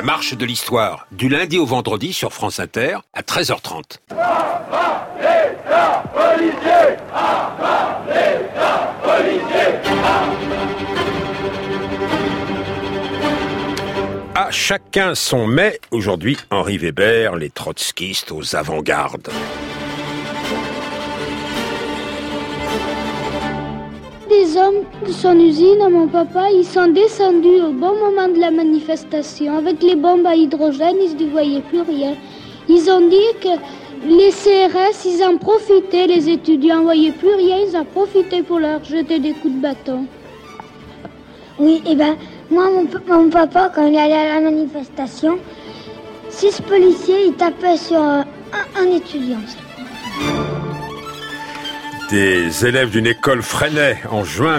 marche de l'histoire, du lundi au vendredi sur France Inter à 13h30. À chacun son mais, aujourd'hui Henri Weber, les trotskistes aux avant-gardes. Des hommes de son usine à mon papa, ils sont descendus au bon moment de la manifestation. Avec les bombes à hydrogène, ils ne voyaient plus rien. Ils ont dit que les CRS, ils en profitaient, les étudiants ne voyaient plus rien, ils en profitaient pour leur jeter des coups de bâton. Oui, moi, mon papa, quand il allait à la manifestation, 6 policiers, ils tapaient sur un étudiant. Des élèves d'une école freinaient en juin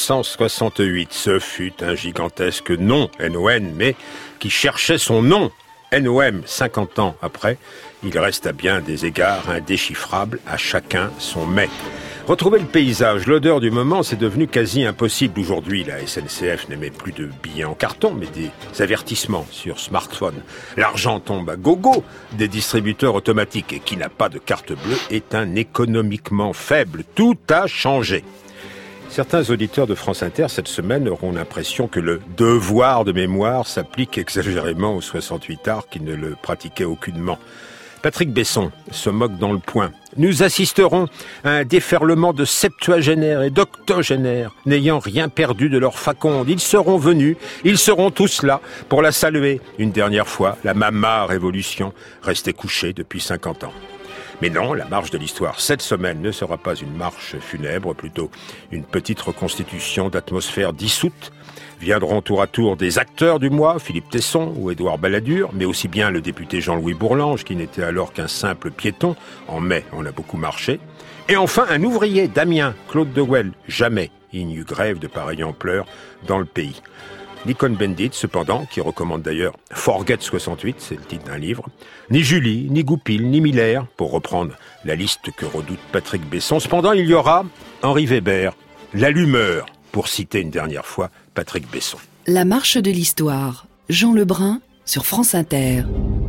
1968. Ce fut un gigantesque nom, NON, mais qui cherchait son nom. NOM, 50 ans après, il reste à bien des égards indéchiffrable, à chacun son mais. Retrouver le paysage, l'odeur du moment, c'est devenu quasi impossible aujourd'hui. La SNCF n'émet plus de billets en carton, mais des avertissements sur smartphone. L'argent tombe à gogo des distributeurs automatiques. Et qui n'a pas de carte bleue est un économiquement faible. Tout a changé. Certains auditeurs de France Inter, cette semaine, auront l'impression que le devoir de mémoire s'applique exagérément aux 68 arts qui ne le pratiquaient aucunement. Patrick Besson se moque dans le Point. Nous assisterons à un déferlement de septuagénaires et d'octogénaires n'ayant rien perdu de leur faconde. Ils seront venus, ils seront tous là pour la saluer. Une dernière fois, la Mama Révolution restait couchée depuis 50 ans. Mais non, la marche de l'histoire cette semaine ne sera pas une marche funèbre, plutôt une petite reconstitution d'atmosphère dissoute. Viendront tour à tour des acteurs du mois, Philippe Tesson ou Édouard Balladur, mais aussi bien le député Jean-Louis Bourlange, qui n'était alors qu'un simple piéton. En mai, on a beaucoup marché. Et enfin, un ouvrier d'Amiens, Claude de Well. Jamais il n'y eut grève de pareille ampleur dans le pays. Ni Cohn-Bendit, cependant, qui recommande d'ailleurs Forget 68, c'est le titre d'un livre, ni Julie, ni Goupil, ni Miller, pour reprendre la liste que redoute Patrick Besson. Cependant, il y aura Henri Weber, l'allumeur, pour citer une dernière fois Patrick Besson. La marche de l'histoire, Jean Lebrun, sur France Inter.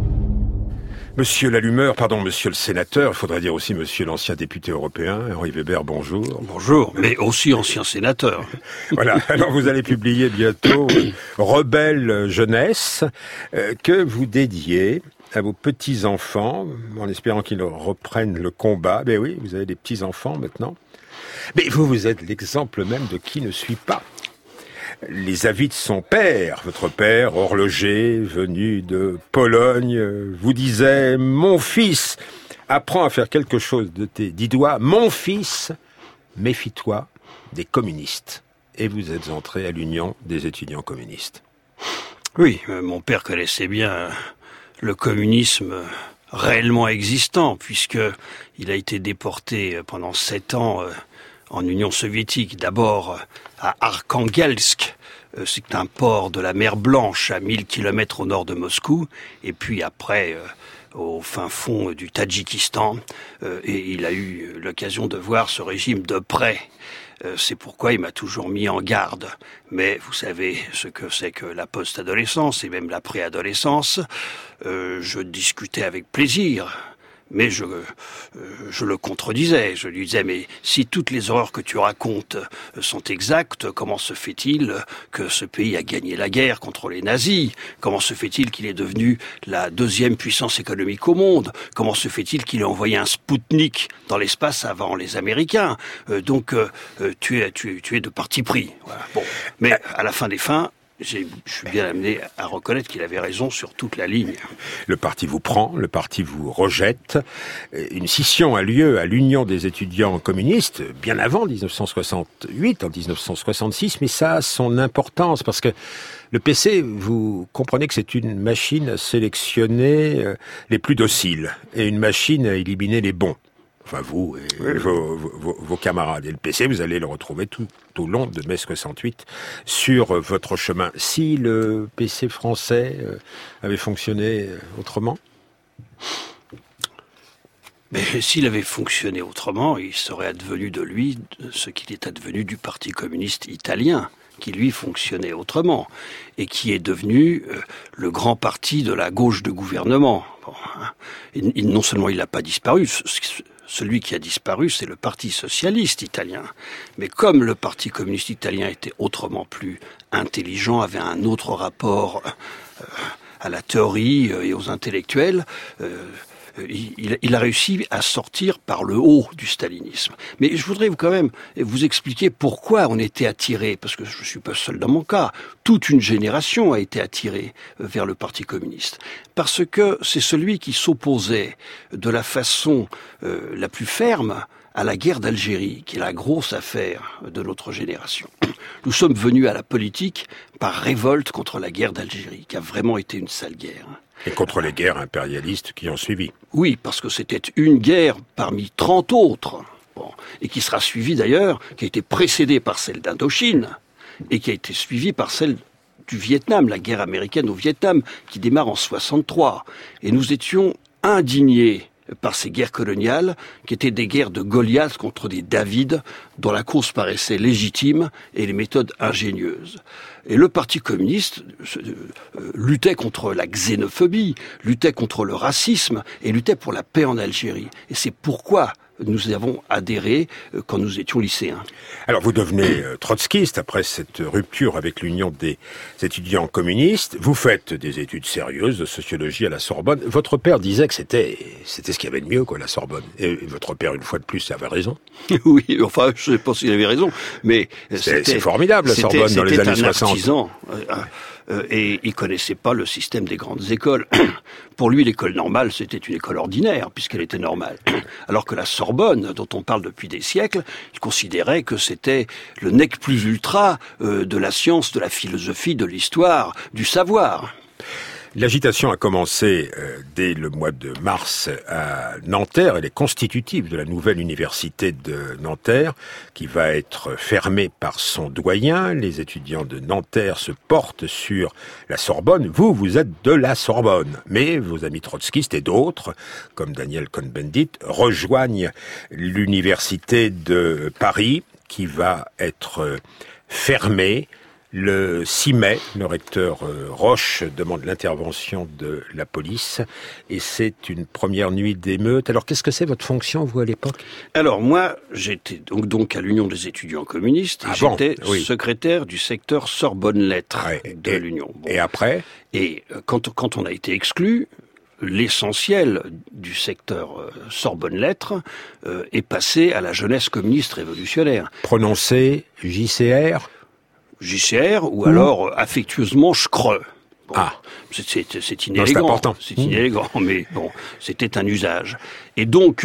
Monsieur l'allumeur, pardon, monsieur le sénateur, il faudrait dire aussi monsieur l'ancien député européen, Henri Weber, bonjour. Bonjour, mais aussi ancien sénateur. Voilà, alors vous allez publier bientôt Rebelle jeunesse, que vous dédiez à vos petits-enfants, en espérant qu'ils reprennent le combat. Ben oui, vous avez des petits-enfants maintenant. Mais vous êtes l'exemple même de qui ne suit pas. Les avis de son père, votre père, horloger, venu de Pologne, vous disait « Mon fils, apprends à faire quelque chose de tes 10 doigts. Mon fils, méfie-toi des communistes. » Et vous êtes entré à l'Union des étudiants communistes. Oui, mon père connaissait bien le communisme réellement existant, puisque il a été déporté pendant 7 ans en Union soviétique, d'abord à Arkhangelsk, c'est un port de la mer Blanche à 1000 km au nord de Moscou, et puis après au fin fond du Tadjikistan, et il a eu l'occasion de voir ce régime de près. C'est pourquoi il m'a toujours mis en garde. Mais vous savez ce que c'est que la post-adolescence et même la préadolescence. Je discutais avec plaisir. Mais je le contredisais. Je lui disais, mais si toutes les horreurs que tu racontes sont exactes, comment se fait-il que ce pays a gagné la guerre contre les nazis? Comment se fait-il qu'il est devenu la 2e puissance économique au monde? Comment se fait-il qu'il ait envoyé un Spoutnik dans l'espace avant les Américains? Donc, tu es de parti pris. Voilà. Bon. Mais à la fin des fins, je suis bien amené à reconnaître qu'il avait raison sur toute la ligne. Le parti vous prend, le parti vous rejette. Une scission a lieu à l'Union des étudiants communistes, bien avant 1968, en 1966, mais ça a son importance parce que le PC, vous comprenez que c'est une machine à sélectionner les plus dociles et une machine à éliminer les bons. Enfin, vous et vos camarades. Et le PC, vous allez le retrouver tout au long de mai 68 sur votre chemin. Si le PC français avait fonctionné autrement? Mais s'il avait fonctionné autrement, il serait advenu de lui ce qu'il est advenu du Parti communiste italien, qui lui fonctionnait autrement et qui est devenu le grand parti de la gauche de gouvernement. Bon, hein. Non seulement il n'a pas disparu, celui qui a disparu, c'est le Parti socialiste italien. Mais comme le Parti communiste italien était autrement plus intelligent, avait un autre rapport à la théorie et aux intellectuels, il a réussi à sortir par le haut du stalinisme. Mais je voudrais quand même vous expliquer pourquoi on était attiré, parce que je ne suis pas seul dans mon cas. Toute une génération a été attirée vers le Parti communiste. Parce que c'est celui qui s'opposait de la façon la plus ferme à la guerre d'Algérie, qui est la grosse affaire de notre génération. Nous sommes venus à la politique par révolte contre la guerre d'Algérie, qui a vraiment été une sale guerre. Et contre les guerres impérialistes qui ont suivi. Oui, parce que c'était une guerre parmi 30 autres, et qui sera suivie d'ailleurs, qui a été précédée par celle d'Indochine, et qui a été suivie par celle du Vietnam, la guerre américaine au Vietnam, qui démarre en 63. Et nous étions indignés par ces guerres coloniales, qui étaient des guerres de Goliath contre des David, dont la cause paraissait légitime et les méthodes ingénieuses. Et le Parti communiste luttait contre la xénophobie, luttait contre le racisme et luttait pour la paix en Algérie. Et c'est pourquoi nous avons adhéré quand nous étions lycéens. Alors vous devenez trotskiste après cette rupture avec l'Union des étudiants communistes. Vous faites des études sérieuses de sociologie à la Sorbonne. Votre père disait que c'était ce qu'il y avait de mieux, quoi, la Sorbonne. Et votre père, une fois de plus, avait raison. Oui, enfin, je ne sais pas s'il avait raison, mais c'est formidable, la Sorbonne, dans les années 60. Artisan, et il connaissait pas le système des grandes écoles. Pour lui, l'école normale, c'était une école ordinaire, puisqu'elle était normale. Alors que la Sorbonne, dont on parle depuis des siècles, il considérait que c'était le nec plus ultra de la science, de la philosophie, de l'histoire, du savoir. L'agitation a commencé dès le mois de mars à Nanterre. Elle est constitutive de la nouvelle université de Nanterre, qui va être fermée par son doyen. Les étudiants de Nanterre se portent sur la Sorbonne. Vous êtes de la Sorbonne. Mais vos amis trotskistes et d'autres, comme Daniel Cohn-Bendit, rejoignent l'université de Paris, qui va être fermée. Le 6 mai, le recteur Roche demande l'intervention de la police et c'est une première nuit d'émeute. Alors qu'est-ce que c'est votre fonction, vous, à l'époque ? Alors moi, j'étais donc à l'Union des étudiants communistes et j'étais secrétaire du secteur Sorbonne Lettres de l'Union. Bon. Et après ? Et quand on a été exclu, l'essentiel du secteur Sorbonne Lettres est passé à la jeunesse communiste révolutionnaire. Prononcé JCR ? JCR ou alors affectueusement Schreux. Bon, c'est inélégant. C'est inélégant, mais bon, c'était un usage. Et donc,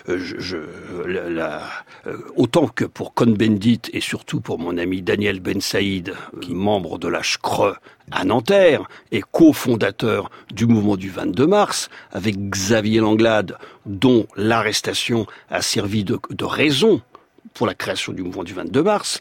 autant que pour Cohn-Bendit et surtout pour mon ami Daniel Ben Saïd, membre de la Schreux à Nanterre et cofondateur du mouvement du 22 mars, avec Xavier Langlade, dont l'arrestation a servi de raison pour la création du mouvement du 22 mars,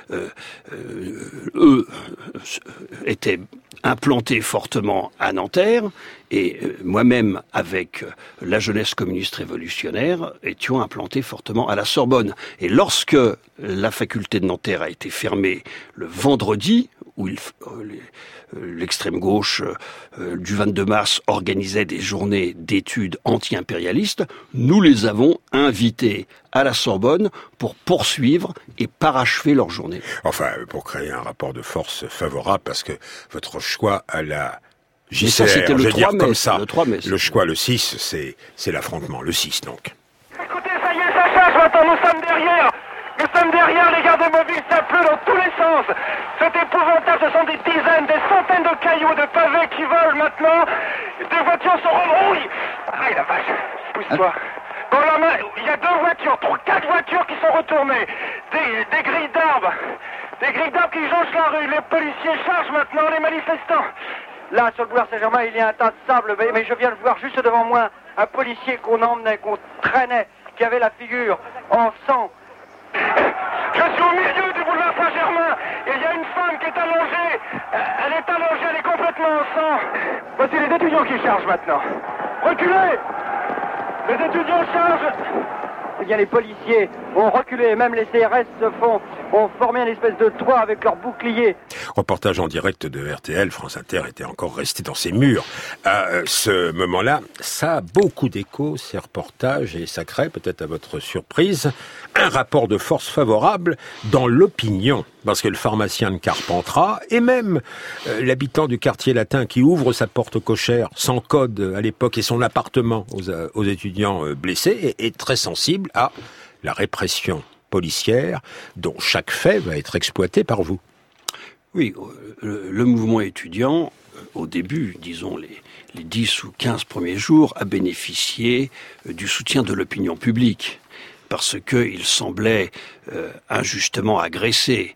eux étaient implantés fortement à Nanterre, et moi-même, avec la jeunesse communiste révolutionnaire, étions implantés fortement à la Sorbonne. Et lorsque la faculté de Nanterre a été fermée le vendredi, où l'extrême gauche du 22 mars organisait des journées d'études anti-impérialistes, nous les avons invités à la Sorbonne pour poursuivre et parachever leur journée. Enfin, pour créer un rapport de force favorable, parce que votre choix à la JCR, c'était le 3 mai, comme ça, le 3 mai. Le choix, le 6, c'est l'affrontement, le 6 donc. Écoutez, ça y est, ça change maintenant, nous sommes derrière. Nous sommes derrière, les gardes mobiles, ça pleut dans tous les sens. C'est épouvantable, ce sont des dizaines, des centaines de cailloux, de pavés qui volent maintenant. Des voitures se rebrouillent. Aïe la vache, pousse-toi. Dans la main, il y a 4 voitures qui sont retournées. Des grilles d'arbres. Des grilles d'arbres qui jonchent la rue. Les policiers chargent maintenant les manifestants. Là, sur le boulevard Saint-Germain, il y a un tas de sable, mais je viens de voir juste devant moi un policier qu'on emmenait, qu'on traînait, qui avait la figure en sang. Je suis au milieu du boulevard Saint-Germain et il y a une femme qui est allongée. Elle est complètement en sang. Voici les étudiants qui chargent maintenant. Reculez! Les étudiants chargent. eh bien les policiers ont reculé, même les CRS ont formé une espèce de toit avec leurs boucliers. Reportage en direct de RTL, France Inter était encore resté dans ses murs. À ce moment-là, ça a beaucoup d'écho, ces reportages, et ça crée, peut-être à votre surprise, un rapport de force favorable dans l'opinion. Parce que le pharmacien de Carpentras, et même l'habitant du quartier latin qui ouvre sa porte cochère, sans code à l'époque, et son appartement aux étudiants blessés, est très sensible à la répression policière dont chaque fait va être exploité par vous. Oui, le mouvement étudiant, au début, disons les 10 ou 15 premiers jours, a bénéficié du soutien de l'opinion publique, parce qu'il semblait injustement agressé.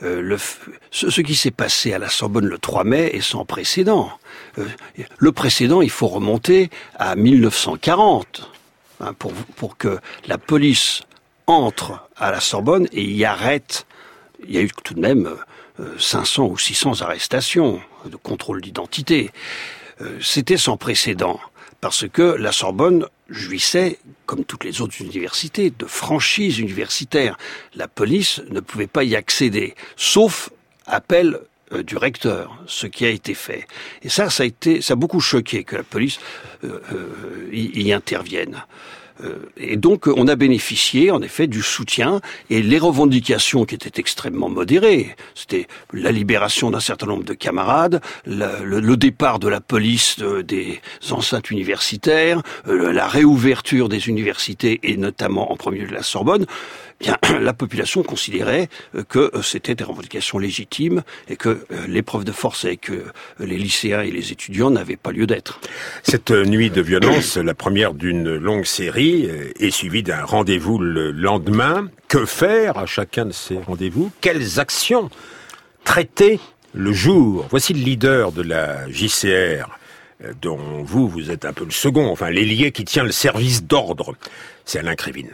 Ce qui s'est passé à la Sorbonne le 3 mai est sans précédent. Le précédent, il faut remonter à 1940 pour que la police entre à la Sorbonne et y arrête. Il y a eu tout de même 500 ou 600 arrestations de contrôle d'identité. C'était sans précédent, parce que la Sorbonne jouissait, comme toutes les autres universités, de franchise universitaire. La police ne pouvait pas y accéder, sauf appel du recteur, ce qui a été fait. Et ça a beaucoup choqué que la police y intervienne. Et donc, on a bénéficié, en effet, du soutien et les revendications qui étaient extrêmement modérées. C'était la libération d'un certain nombre de camarades, le départ de la police des enceintes universitaires, la réouverture des universités et notamment en premier lieu de la Sorbonne. Bien, la population considérait que c'était des revendications légitimes et que l'épreuve de force avec les lycéens et les étudiants n'avait pas lieu d'être. Cette nuit de violence, la première d'une longue série, est suivie d'un rendez-vous le lendemain. Que faire à chacun de ces rendez-vous? Quelles actions traiter le jour? Voici le leader de la JCR, dont vous êtes un peu le second, enfin l'ailier qui tient le service d'ordre. C'est Alain Krivine.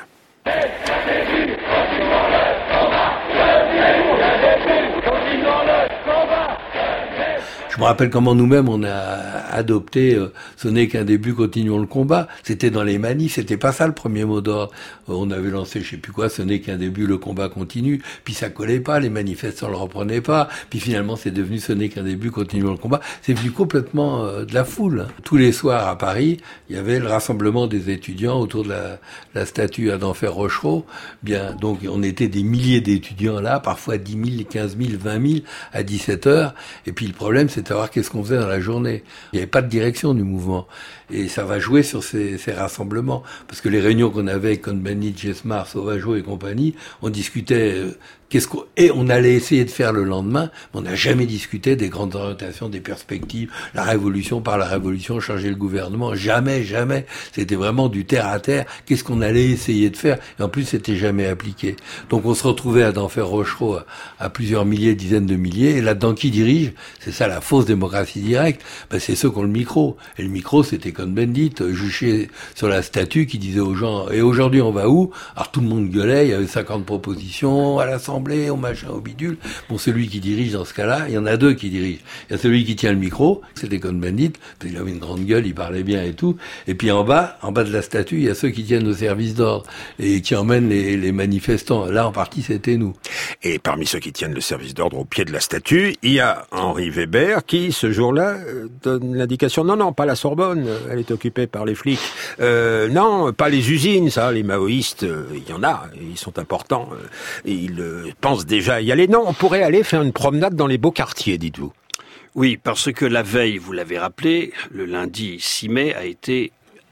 Je me rappelle comment nous-mêmes on a adopté ce n'est qu'un début, continuons le combat. C'était dans les manifs, c'était pas ça le premier mot d'ordre. On avait lancé je sais plus quoi, ce n'est qu'un début, le combat continue. Puis ça collait pas, les manifestants le reprenaient pas. Puis finalement c'est devenu ce n'est qu'un début, continuons le combat. C'est venu complètement de la foule. Tous les soirs à Paris, il y avait le rassemblement des étudiants autour de la statue à d'Enfer Rochereau. Bien, donc on était des milliers d'étudiants là, parfois 10 000, 15 000, 20 000 à 17 heures. Et puis le problème c'est de savoir qu'est-ce qu'on faisait dans la journée. Il n'y avait pas de direction du mouvement. Et ça va jouer sur ces rassemblements. Parce que les réunions qu'on avait avec Cohn-Bendit, Jesmar, Sauvageau et compagnie, on discutait et on allait essayer de faire le lendemain, mais on n'a jamais discuté des grandes orientations, des perspectives, la révolution par la révolution, changer le gouvernement, jamais, jamais. C'était vraiment du terre à terre. Qu'est-ce qu'on allait essayer de faire? Et en plus, c'était jamais appliqué. Donc on se retrouvait à d'Enfer Rochereau à plusieurs milliers, dizaines de milliers, et là-dedans, qui dirige? C'est ça la fausse démocratie directe. Ben, c'est ceux qui ont le micro. Et le micro, c'était Cohn-Bendit, juché sur la statue, qui disait aux gens, et aujourd'hui on va où? Alors tout le monde gueulait, il y avait 50 propositions à l'Assemblée, au machin, au bidule. Bon, celui qui dirige dans ce cas-là, il y en a deux qui dirigent. Il y a celui qui tient le micro, c'était Cohn-Bendit, il avait une grande gueule, il parlait bien et tout. Et puis en bas de la statue, il y a ceux qui tiennent le service d'ordre et qui emmènent les manifestants. Là, en partie, c'était nous. Et parmi ceux qui tiennent le service d'ordre au pied de la statue, il y a Henri Weber qui, ce jour-là, donne l'indication, non, pas la Sorbonne, elle est occupée par les flics. Non, pas les usines, ça, les maoïstes, il y en a, ils sont importants. Ils pensent déjà y aller. Non, on pourrait aller faire une promenade dans les beaux quartiers, dites-vous. Oui, parce que la veille, vous l'avez rappelé, le lundi 6 mai a été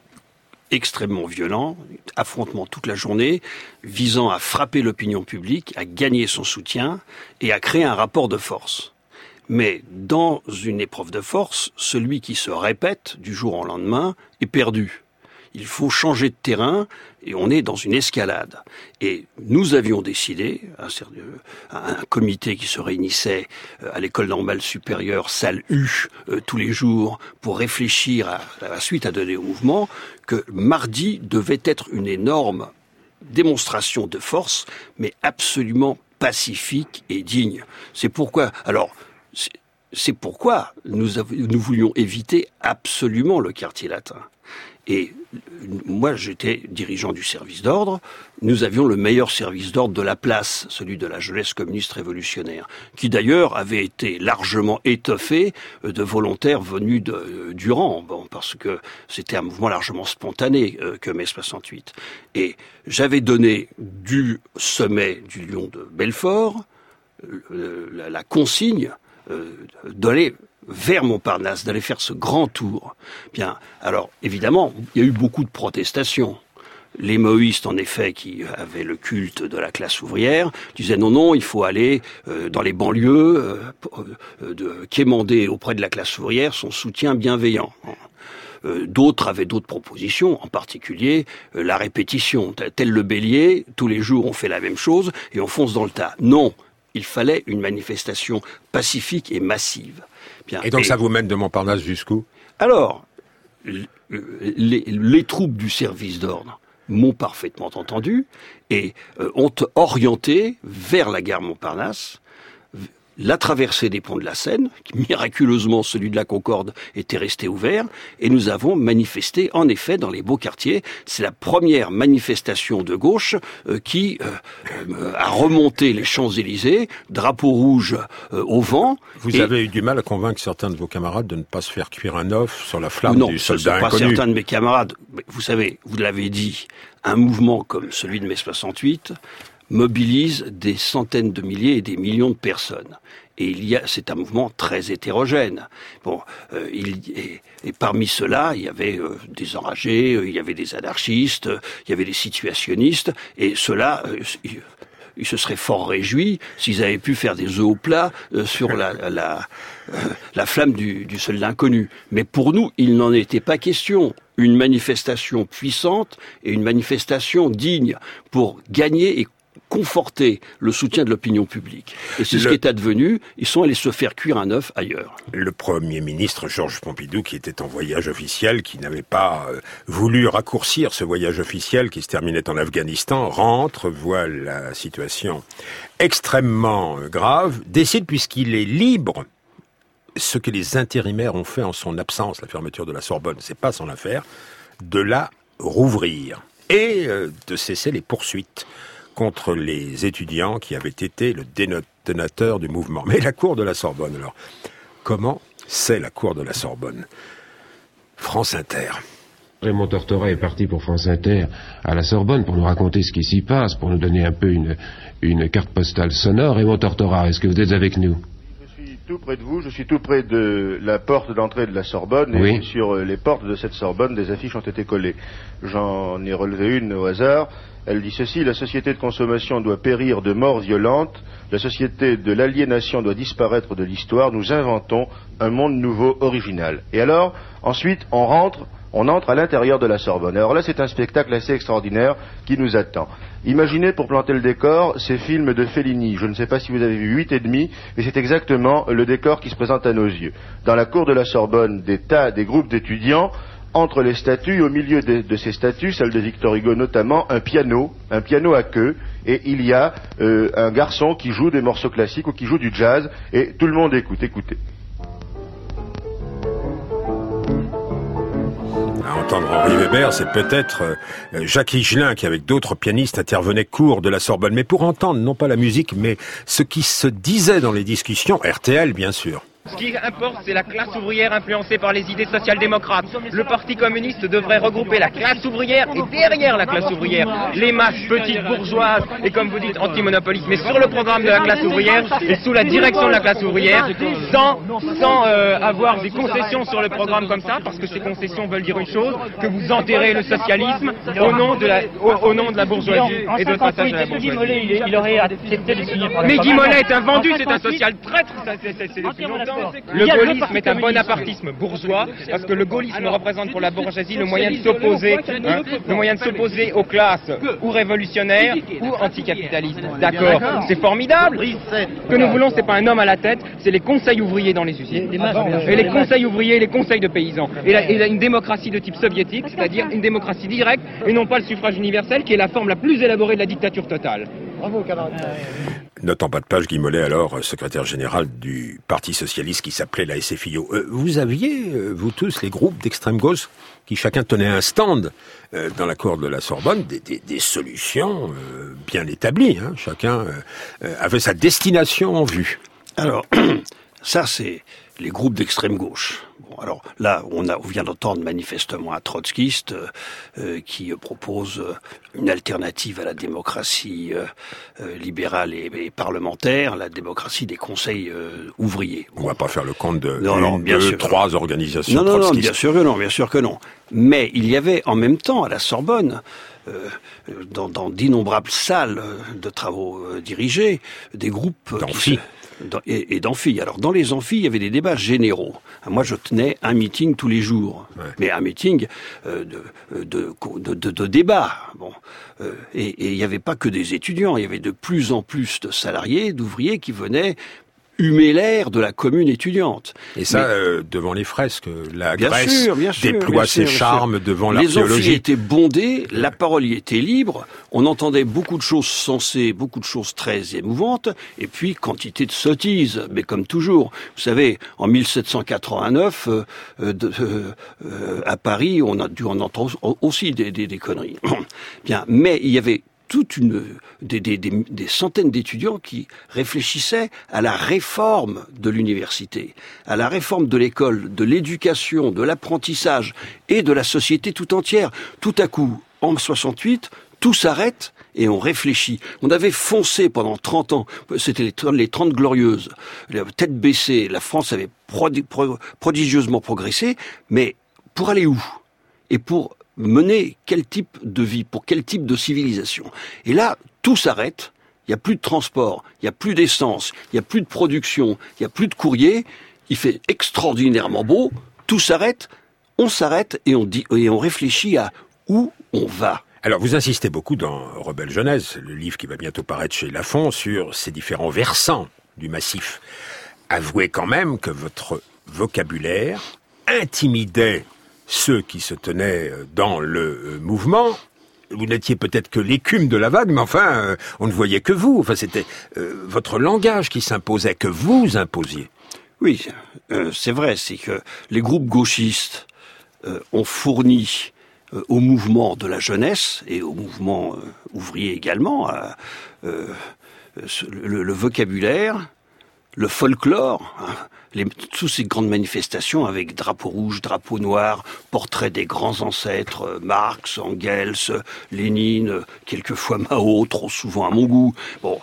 extrêmement violent, affrontement toute la journée, visant à frapper l'opinion publique, à gagner son soutien et à créer un rapport de force. Mais dans une épreuve de force, celui qui se répète du jour au lendemain est perdu. Il faut changer de terrain et on est dans une escalade. Et nous avions décidé, un comité qui se réunissait à l'école normale supérieure, salle U, tous les jours, pour réfléchir à la suite à donner au mouvement, que mardi devait être une énorme démonstration de force, mais absolument pacifique et digne. C'est pourquoi nous voulions éviter absolument le quartier latin. Et moi, j'étais dirigeant du service d'ordre. Nous avions le meilleur service d'ordre de la place, celui de la jeunesse communiste révolutionnaire, qui d'ailleurs avait été largement étoffé de volontaires venus du rang, parce que c'était un mouvement largement spontané que mai 68. Et j'avais donné du sommet du Lion de Belfort la consigne d'aller vers Montparnasse, d'aller faire ce grand tour. Bien, alors évidemment, il y a eu beaucoup de protestations. Les maoïstes, en effet, qui avaient le culte de la classe ouvrière, disaient non, il faut aller dans les banlieues, quémander auprès de la classe ouvrière son soutien bienveillant. D'autres avaient d'autres propositions, en particulier la répétition. Tel le bélier, tous les jours on fait la même chose et on fonce dans le tas. Non, il fallait une manifestation pacifique et massive. Bien, et donc ça vous mène de Montparnasse jusqu'où ? Alors, les troupes du service d'ordre m'ont parfaitement entendu et ont orienté vers la gare Montparnasse la traversée des ponts de la Seine, qui miraculeusement celui de la Concorde était resté ouvert, et nous avons manifesté en effet dans les beaux quartiers. C'est la première manifestation de gauche qui a remonté les Champs-Élysées, drapeau rouge au vent. Vous avez eu du mal à convaincre certains de vos camarades de ne pas se faire cuire un œuf sur la flamme du soldat inconnu. Non, ce ne sont pas certains de mes camarades. Vous savez, vous l'avez dit, un mouvement comme celui de mai 68 mobilise des centaines de milliers et des millions de personnes. Et c'est un mouvement très hétérogène. Et parmi ceux-là, il y avait des enragés, il y avait des anarchistes, il y avait des situationnistes, et ceux-là, ils se seraient fort réjouis s'ils avaient pu faire des œufs au plat sur la flamme du soldat inconnu. Mais pour nous, il n'en était pas question. Une manifestation puissante et une manifestation digne pour gagner et conforter le soutien de l'opinion publique. Et c'est ce qui est advenu. Ils sont allés se faire cuire un œuf ailleurs. Le Premier ministre Georges Pompidou, qui était en voyage officiel, qui n'avait pas voulu raccourcir ce voyage officiel qui se terminait en Afghanistan, rentre, voit la situation extrêmement grave, décide, puisqu'il est libre, ce que les intérimaires ont fait en son absence, la fermeture de la Sorbonne, c'est pas son affaire, de la rouvrir et de cesser les poursuites contre les étudiants qui avaient été le détonateur du mouvement. Mais la cour de la Sorbonne, alors, comment c'est la cour de la Sorbonne ? France Inter. Raymond Tortora est parti pour France Inter à la Sorbonne pour nous raconter ce qui s'y passe, pour nous donner un peu une carte postale sonore. Raymond Tortora, est-ce que vous êtes avec nous ? Je suis tout près de vous, je suis tout près de la porte d'entrée de la Sorbonne, oui. Et sur les portes de cette Sorbonne, des affiches ont été collées. J'en ai relevé une au hasard. Elle dit ceci: la société de consommation doit périr de mort violente, la société de l'aliénation doit disparaître de l'histoire, nous inventons un monde nouveau, original. Et alors, ensuite, on entre à l'intérieur de la Sorbonne. Alors là, c'est un spectacle assez extraordinaire qui nous attend. Imaginez, pour planter le décor, ces films de Fellini. Je ne sais pas si vous avez vu 8 et demi, mais c'est exactement le décor qui se présente à nos yeux. Dans la cour de la Sorbonne, des groupes d'étudiants, entre les statues, au milieu de ces statues, celle de Victor Hugo notamment, un piano à queue, et il y a un garçon qui joue des morceaux classiques ou qui joue du jazz, et tout le monde écoute, écoutez. À entendre Henri Weber, c'est peut-être Jacques Higelin qui, avec d'autres pianistes, intervenait cour de la Sorbonne. Mais pour entendre, non pas la musique, mais ce qui se disait dans les discussions, RTL bien sûr. Ce qui importe, c'est la classe ouvrière influencée par les idées social-démocrates. Le Parti communiste devrait regrouper la classe ouvrière et derrière la classe ouvrière, les masses petites bourgeoises et, comme vous dites, anti-monopolistes, mais sur le programme de la classe ouvrière et sous la direction de la classe ouvrière, sans avoir des concessions sur le programme comme ça, parce que ces concessions veulent dire une chose, que vous enterrez le socialisme au nom de la bourgeoisie et de passage à la bourgeoisie. Guy Mollet, il aurait accepté de signer. Mais Guy Mollet est un vendu, c'est un social traître, c'est depuis longtemps. Le gaullisme est un bonapartisme bourgeois, parce que le gaullisme représente pour la bourgeoisie le moyen de s'opposer aux classes ou révolutionnaires ou anticapitalistes. D'accord, c'est formidable. Ce que nous voulons, c'est pas un homme à la tête, c'est les conseils ouvriers dans les usines. Et les conseils ouvriers et les conseils de paysans. Et une démocratie de type soviétique, c'est-à-dire une démocratie directe et non pas le suffrage universel, qui est la forme la plus élaborée de la dictature totale. Bravo, camarade. Note en bas de page, Guy Mollet, alors secrétaire général du Parti socialiste qui s'appelait la SFIO. Vous aviez, vous tous, les groupes d'extrême gauche qui chacun tenait un stand dans la cour de la Sorbonne, des solutions bien établies. Hein. Chacun avait sa destination en vue. Alors, ça c'est les groupes d'extrême gauche. Bon, alors là, on vient d'entendre manifestement un trotskiste qui propose une alternative à la démocratie libérale et parlementaire, la démocratie des conseils ouvriers. On va pas faire le compte de trois Non, organisations trotskistes. Bien sûr que non. Mais il y avait en même temps à la Sorbonne, dans d'innombrables salles de travaux dirigés, des groupes d'amphi. Et d'amphi. Alors dans les amphis, il y avait des débats généraux. Moi, je tenais un meeting tous les jours, mais un meeting de débat. Bon, et il n'y avait pas que des étudiants. Il y avait de plus en plus de salariés, d'ouvriers qui venaient humer l'air de la commune étudiante. Et ça, devant les fresques, la Grèce déploie ses charmes devant l'archéologie. Les amphis étaient bondés, la parole y était libre, on entendait beaucoup de choses sensées, beaucoup de choses très émouvantes, et puis quantité de sottises, mais comme toujours. Vous savez, en 1789, à Paris, on a dû en entendre aussi des conneries. Bien, mais il y avait des centaines d'étudiants qui réfléchissaient à la réforme de l'université, à la réforme de l'école, de l'éducation, de l'apprentissage et de la société tout entière. Tout à coup, en 68, tout s'arrête et on réfléchit. On avait foncé pendant 30 ans, c'était les 30 glorieuses, la tête baissée, la France avait prodigieusement progressé, mais pour aller où ? Et pour mener quel type de vie, pour quel type de civilisation. Et là, tout s'arrête, il n'y a plus de transport, il n'y a plus d'essence, il n'y a plus de production, il n'y a plus de courrier, il fait extraordinairement beau, tout s'arrête, on s'arrête et on réfléchit à où on va. Alors, vous insistez beaucoup dans Rebelle Jeunesse, le livre qui va bientôt paraître chez Lafon, sur ces différents versants du massif. Avouez quand même que votre vocabulaire intimidait ceux qui se tenaient dans le mouvement. Vous n'étiez peut-être que l'écume de la vague, mais enfin, on ne voyait que vous. Enfin, c'était votre langage qui s'imposait, que vous imposiez. Oui, c'est vrai, c'est que les groupes gauchistes ont fourni au mouvement de la jeunesse et au mouvement ouvrier également le vocabulaire, le folklore, toutes ces grandes manifestations avec drapeau rouge, drapeau noir, portrait des grands ancêtres, Marx, Engels, Lénine, quelquefois Mao, trop souvent à mon goût. Bon,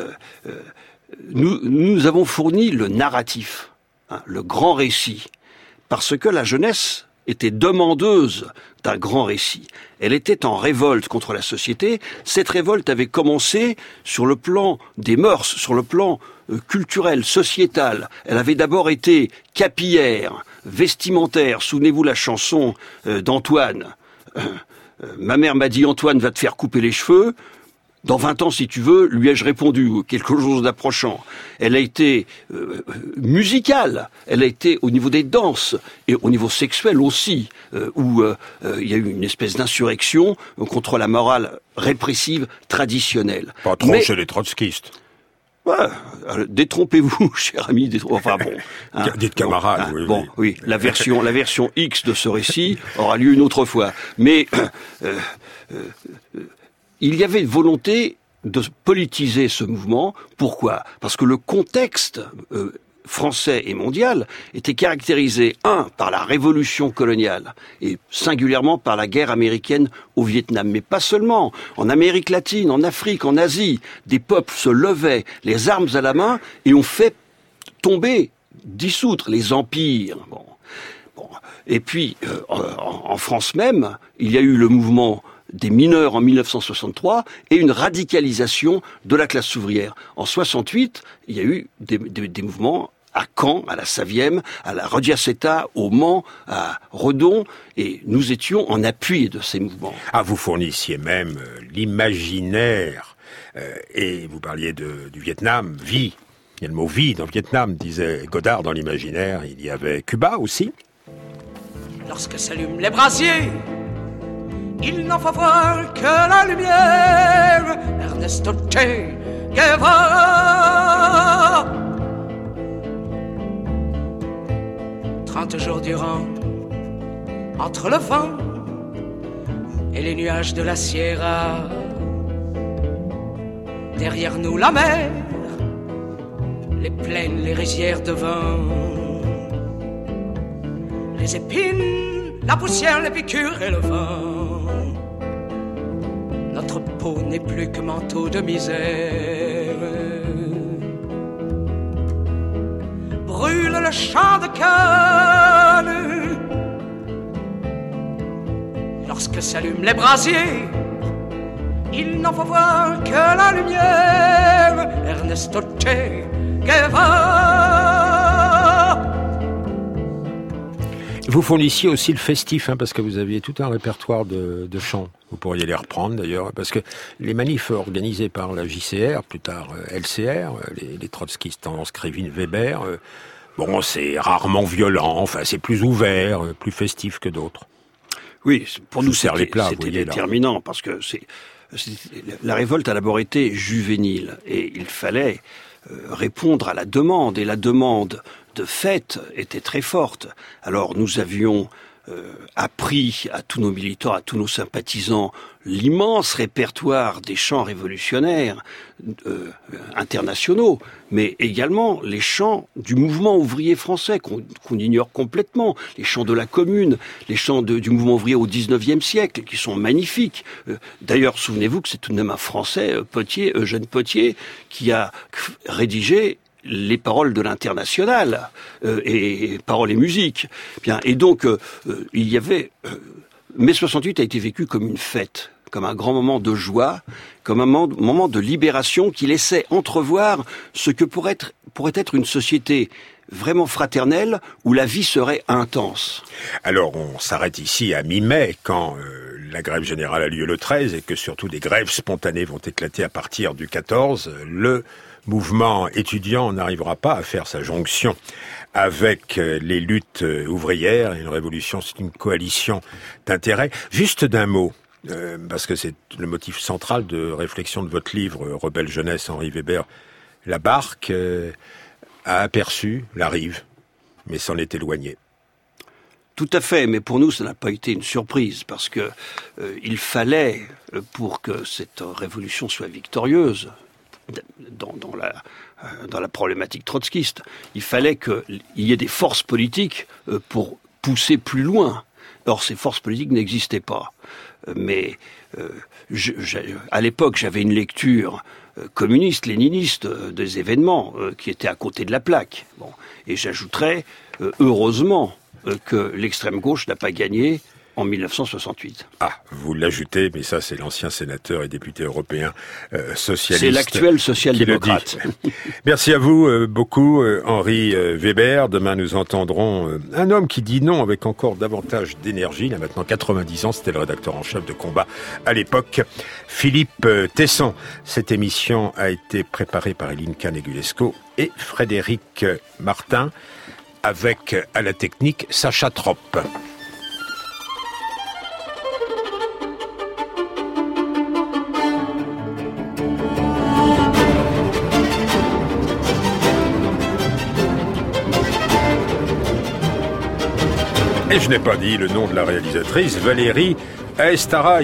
nous avons fourni le narratif, le grand récit, parce que la jeunesse était demandeuse d'un grand récit. Elle était en révolte contre la société. Cette révolte avait commencé sur le plan des mœurs, sur le plan culturel, sociétal. Elle avait d'abord été capillaire, vestimentaire. Souvenez-vous la chanson d'Antoine. Ma mère m'a dit, Antoine va te faire couper les cheveux. Dans 20 ans, si tu veux, lui ai-je répondu, quelque chose d'approchant. Elle a été musicale, elle a été au niveau des danses, et au niveau sexuel aussi, où il y a eu une espèce d'insurrection contre la morale répressive traditionnelle. Pas trop chez les trotskistes. Ouais, détrompez-vous, cher ami. Enfin bon. Dites camarades. Oui. La version X de ce récit aura lieu une autre fois. Mais il y avait une volonté de politiser ce mouvement. Pourquoi ? Parce que le contexte français et mondial était caractérisé, par la révolution coloniale, et singulièrement par la guerre américaine au Vietnam, mais pas seulement. En Amérique latine, en Afrique, en Asie, des peuples se levaient, les armes à la main, et ont fait tomber, dissoudre les empires. Bon. Et puis, en France même, il y a eu le mouvement des mineurs en 1963 et une radicalisation de la classe ouvrière. En 68, il y a eu des mouvements à Caen, à la Savième, à la Rodiaceta, au Mans, à Redon, et nous étions en appui de ces mouvements. Ah, vous fournissiez même l'imaginaire, et vous parliez du Vietnam, vie. Il y a le mot vie dans le Vietnam, disait Godard dans l'imaginaire. Il y avait Cuba aussi. Lorsque s'allument les brasiers, il n'en faut voir que la lumière. Ernesto Che Guevara. 30 jours durant, entre le vent et les nuages de la Sierra, derrière nous la mer, les plaines, les rizières de vin, les épines, la poussière, les piqûres et le vent. Notre peau n'est plus que manteau de misère. Brûle le champ de canne lorsque s'allument les brasiers. Il n'en faut voir que la lumière. Ernesto Che Guevara. Vous fournissiez aussi le festif, parce que vous aviez tout un répertoire de chants. Vous pourriez les reprendre d'ailleurs, parce que les manifs organisés par la JCR, plus tard LCR, les trotskistes tendance Krivine-Weber, bon, c'est rarement violent, enfin c'est plus ouvert, plus festif que d'autres. Oui, pour nous c'était voyez, déterminant, parce que la révolte a d'abord été juvénile, et il fallait répondre à la demande, et la demande de fête était très forte. Alors nous avions appris à tous nos militants, à tous nos sympathisants, l'immense répertoire des chants révolutionnaires internationaux, mais également les chants du mouvement ouvrier français qu'on ignore complètement, les chants de la Commune, les chants du mouvement ouvrier au XIXe siècle, qui sont magnifiques. D'ailleurs, souvenez-vous que c'est tout de même un Français, Potier, Eugène Potier, qui a rédigé les paroles de l'Internationale et paroles et musique. Bien, et donc il y avait mai 68 a été vécu comme une fête, comme un grand moment de joie, comme un moment de libération qui laissait entrevoir ce que pourrait être une société vraiment fraternelle où la vie serait intense. Alors on s'arrête ici à mi-mai quand la grève générale a lieu le 13 et que surtout des grèves spontanées vont éclater à partir du 14. Le mouvement étudiant n'arrivera pas à faire sa jonction avec les luttes ouvrières. Une révolution, c'est une coalition d'intérêts. Juste d'un mot, parce que c'est le motif central de réflexion de votre livre « Rebelle jeunesse », Henri Weber. La barque a aperçu la rive, mais s'en est éloignée. Tout à fait, mais pour nous, ça n'a pas été une surprise, parce que il fallait, pour que cette révolution soit victorieuse, dans la problématique trotskiste, il fallait qu'il y ait des forces politiques pour pousser plus loin. Or, ces forces politiques n'existaient pas. Mais à l'époque, j'avais une lecture communiste, léniniste des événements qui étaient à côté de la plaque. Bon. Et j'ajouterais, heureusement, que l'extrême gauche n'a pas gagné en 1968. Ah, vous l'ajoutez, mais ça c'est l'ancien sénateur et député européen socialiste. C'est l'actuel social-démocrate. Merci à vous beaucoup, Henri Weber. Demain nous entendrons un homme qui dit non avec encore davantage d'énergie. Il a maintenant 90 ans, c'était le rédacteur en chef de Combat à l'époque, Philippe Tesson. Cette émission a été préparée par Elinka Negulesco et Frédéric Martin, avec à la technique Sacha Trop. Et je n'ai pas dit le nom de la réalisatrice, Valérie Aestara.